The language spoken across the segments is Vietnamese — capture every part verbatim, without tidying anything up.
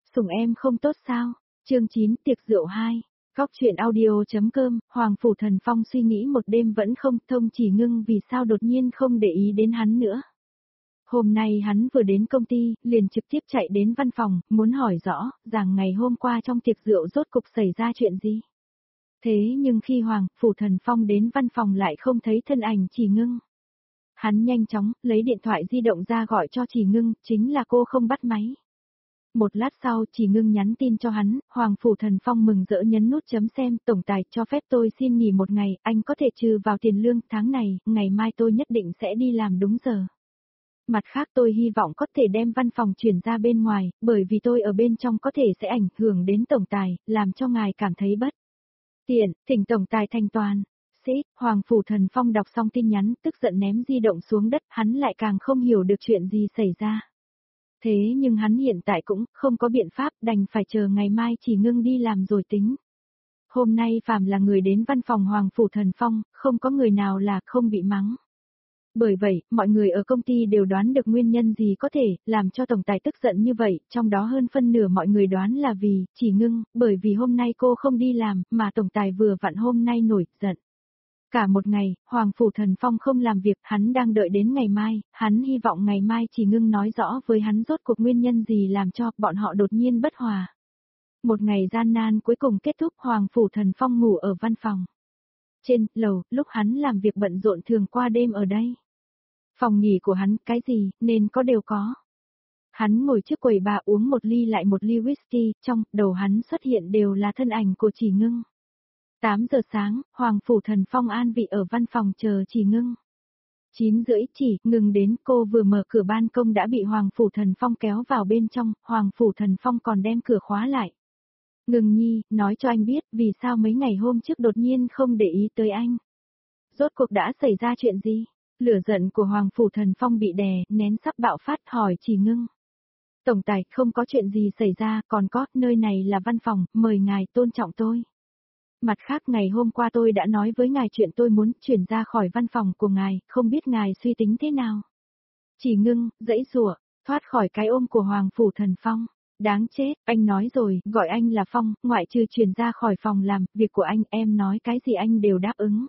Sủng em không tốt sao? Chương chín tiệc rượu hai. Góc truyện audio.com, Hoàng Phủ Thần Phong suy nghĩ một đêm vẫn không thông chỉ ngưng vì sao đột nhiên không để ý đến hắn nữa. Hôm nay hắn vừa đến công ty, liền trực tiếp chạy đến văn phòng, muốn hỏi rõ, rằng ngày hôm qua trong tiệc rượu rốt cục xảy ra chuyện gì. Thế nhưng khi Hoàng Phủ Thần Phong đến văn phòng lại không thấy thân ảnh chỉ ngưng. Hắn nhanh chóng, lấy điện thoại di động ra gọi cho chỉ ngưng, chính là cô không bắt máy. Một lát sau chỉ ngưng nhắn tin cho hắn, Hoàng Phủ Thần Phong mừng rỡ nhấn nút chấm xem, tổng tài cho phép tôi xin nghỉ một ngày, anh có thể trừ vào tiền lương tháng này, ngày mai tôi nhất định sẽ đi làm đúng giờ. Mặt khác tôi hy vọng có thể đem văn phòng chuyển ra bên ngoài, bởi vì tôi ở bên trong có thể sẽ ảnh hưởng đến tổng tài, làm cho ngài cảm thấy bất tiện, thỉnh tổng tài thanh toàn. Sĩ, Hoàng Phủ Thần Phong đọc xong tin nhắn, tức giận ném di động xuống đất, hắn lại càng không hiểu được chuyện gì xảy ra. Thế nhưng hắn hiện tại cũng không có biện pháp, đành phải chờ ngày mai chỉ ngưng đi làm rồi tính. Hôm nay phàm là người đến văn phòng Hoàng Phủ Thần Phong, không có người nào là không bị mắng. Bởi vậy, mọi người ở công ty đều đoán được nguyên nhân gì có thể làm cho tổng tài tức giận như vậy, trong đó hơn phân nửa mọi người đoán là vì chỉ ngưng, bởi vì hôm nay cô không đi làm, mà tổng tài vừa vặn hôm nay nổi giận. Cả một ngày, Hoàng Phủ Thần Phong không làm việc, hắn đang đợi đến ngày mai, hắn hy vọng ngày mai chỉ ngưng nói rõ với hắn rốt cuộc nguyên nhân gì làm cho bọn họ đột nhiên bất hòa. Một ngày gian nan cuối cùng kết thúc, Hoàng Phủ Thần Phong ngủ ở văn phòng. Trên lầu, lúc hắn làm việc bận rộn thường qua đêm ở đây. Phòng nghỉ của hắn, cái gì, nên có đều có. Hắn ngồi trước quầy bà uống một ly lại một ly whisky, trong đầu hắn xuất hiện đều là thân ảnh của chỉ ngưng. tám giờ sáng, Hoàng Phủ Thần Phong an vị ở văn phòng chờ chỉ ngưng. chín rưỡi chỉ, ngừng đến, cô vừa mở cửa ban công đã bị Hoàng Phủ Thần Phong kéo vào bên trong, Hoàng Phủ Thần Phong còn đem cửa khóa lại. Ngừng nhi, nói cho anh biết vì sao mấy ngày hôm trước đột nhiên không để ý tới anh. Rốt cuộc đã xảy ra chuyện gì? Lửa giận của Hoàng Phủ Thần Phong bị đè, nén sắp bạo phát, hỏi chỉ ngưng. Tổng tài, không có chuyện gì xảy ra, còn có, nơi này là văn phòng, mời ngài tôn trọng tôi. Mặt khác ngày hôm qua tôi đã nói với ngài chuyện tôi muốn chuyển ra khỏi văn phòng của ngài, không biết ngài suy tính thế nào. Chỉ ngưng, dãy rủa, thoát khỏi cái ôm của Hoàng Phủ Thần Phong. Đáng chết, anh nói rồi, gọi anh là Phong, ngoại trừ chuyển ra khỏi phòng làm, việc của anh, em nói cái gì anh đều đáp ứng.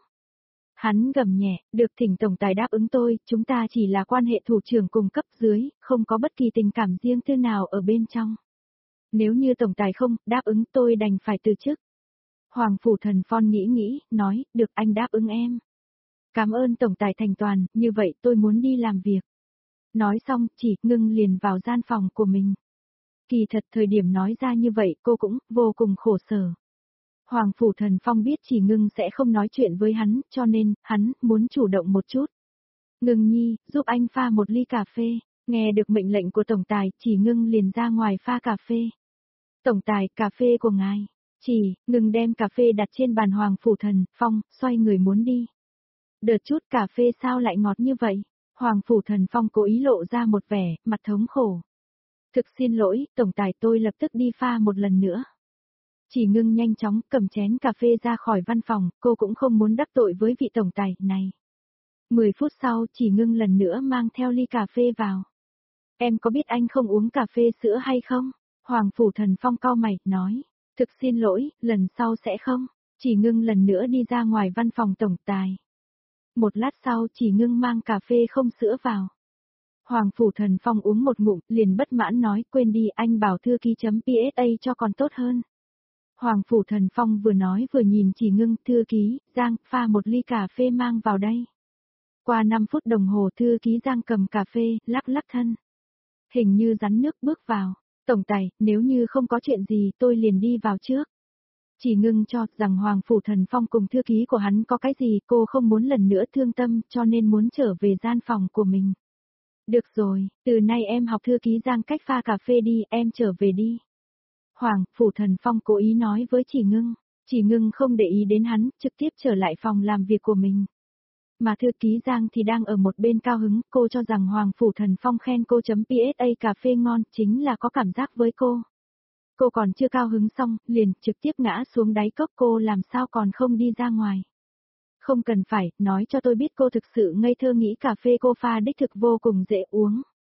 Hắn gầm nhẹ, được thỉnh tổng tài đáp ứng tôi, chúng ta chỉ là quan hệ thủ trưởng cùng cấp dưới, không có bất kỳ tình cảm riêng tư nào ở bên trong. Nếu như tổng tài không đáp ứng tôi đành phải từ chức. Hoàng Phủ Thần Phong nghĩ nghĩ, nói, được anh đáp ứng em. Cảm ơn tổng tài thành toàn, như vậy tôi muốn đi làm việc. Nói xong, chỉ ngưng liền vào gian phòng của mình. Kỳ thật thời điểm nói ra như vậy cô cũng vô cùng khổ sở. Hoàng Phủ Thần Phong biết chỉ ngưng sẽ không nói chuyện với hắn, cho nên, hắn muốn chủ động một chút. Ngưng nhi, giúp anh pha một ly cà phê, nghe được mệnh lệnh của tổng tài, chỉ ngưng liền ra ngoài pha cà phê. Tổng tài, cà phê của ngài. Chỉ, ngừng đem cà phê đặt trên bàn Hoàng Phủ Thần Phong, xoay người muốn đi. Đợt chút cà phê sao lại ngọt như vậy? Hoàng Phủ Thần Phong cố ý lộ ra một vẻ, mặt thống khổ. Thực xin lỗi, tổng tài tôi lập tức đi pha một lần nữa. Chỉ ngưng nhanh chóng cầm chén cà phê ra khỏi văn phòng, cô cũng không muốn đắc tội với vị tổng tài này. Mười phút sau, chỉ ngưng lần nữa mang theo ly cà phê vào. Em có biết anh không uống cà phê sữa hay không? Hoàng Phủ Thần Phong cau mày, nói. Thực xin lỗi, lần sau sẽ không. Chỉ ngưng lần nữa đi ra ngoài văn phòng tổng tài. Một lát sau chỉ ngưng mang cà phê không sữa vào. Hoàng Phủ Thần Phong uống một ngụm, liền bất mãn nói, quên đi, anh bảo thư ký.psa cho còn tốt hơn. Hoàng Phủ Thần Phong vừa nói vừa nhìn chỉ ngưng, thư ký, Giang, pha một ly cà phê mang vào đây. Qua năm phút đồng hồ thư ký Giang cầm cà phê, lắc lắc thân. Hình như rắn nước bước vào. Tổng tài, nếu như không có chuyện gì tôi liền đi vào trước. Chỉ ngưng cho rằng Hoàng Phủ Thần Phong cùng thư ký của hắn có cái gì, cô không muốn lần nữa thương tâm cho nên muốn trở về gian phòng của mình. Được rồi, từ nay em học thư ký Giang cách pha cà phê đi, em trở về đi. Hoàng Phủ Thần Phong cố ý nói với chỉ ngưng, chỉ ngưng không để ý đến hắn, trực tiếp trở lại phòng làm việc của mình. Mà thư ký Giang thì đang ở một bên cao hứng, cô cho rằng Hoàng Phủ Thần Phong khen cô.psa cà phê ngon, chính là có cảm giác với cô. Cô còn chưa cao hứng xong, liền trực tiếp ngã xuống đáy cốc, cô làm sao còn không đi ra ngoài. Không cần phải, nói cho tôi biết cô thực sự ngây thơ nghĩ cà phê cô pha đích thực vô cùng dễ uống.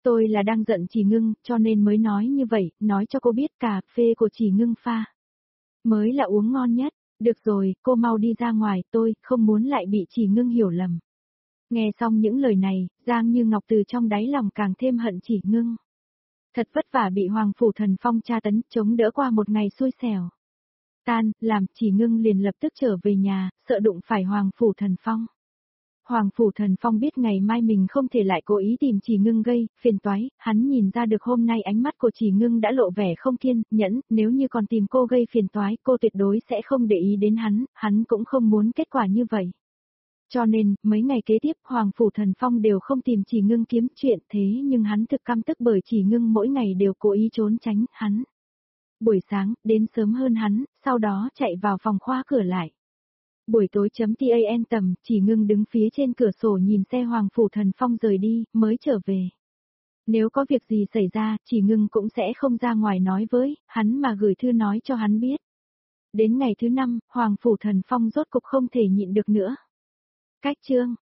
Tôi là đang giận Chỉ Ngưng, cho nên mới nói như vậy, nói cho cô biết cà phê của Chỉ Ngưng pha mới là uống ngon nhất. Được rồi, cô mau đi ra ngoài, tôi không muốn lại bị Chỉ Ngưng hiểu lầm. Nghe xong những lời này, Giang Như Ngọc từ trong đáy lòng càng thêm hận Chỉ Ngưng. Thật vất vả bị Hoàng Phủ Thần Phong tra tấn, chống đỡ qua một ngày xui xẻo. Tan, làm, Chỉ Ngưng liền lập tức trở về nhà, sợ đụng phải Hoàng Phủ Thần Phong. Hoàng Phủ Thần Phong biết ngày mai mình không thể lại cố ý tìm Chỉ Ngưng gây phiền toái, hắn nhìn ra được hôm nay ánh mắt của Chỉ Ngưng đã lộ vẻ không kiên nhẫn, nếu như còn tìm cô gây phiền toái, cô tuyệt đối sẽ không để ý đến hắn, hắn cũng không muốn kết quả như vậy. Cho nên, mấy ngày kế tiếp Hoàng Phủ Thần Phong đều không tìm Chỉ Ngưng kiếm chuyện, thế nhưng hắn thực căm tức bởi Chỉ Ngưng mỗi ngày đều cố ý trốn tránh hắn. Buổi sáng, đến sớm hơn hắn, sau đó chạy vào phòng khóa cửa lại. Buổi tối chấm tan tầm, Chỉ Ngưng đứng phía trên cửa sổ nhìn xe Hoàng Phủ Thần Phong rời đi, mới trở về. Nếu có việc gì xảy ra, Chỉ Ngưng cũng sẽ không ra ngoài nói với hắn mà gửi thư nói cho hắn biết. Đến ngày thứ năm, Hoàng Phủ Thần Phong rốt cục không thể nhịn được nữa. Cách chương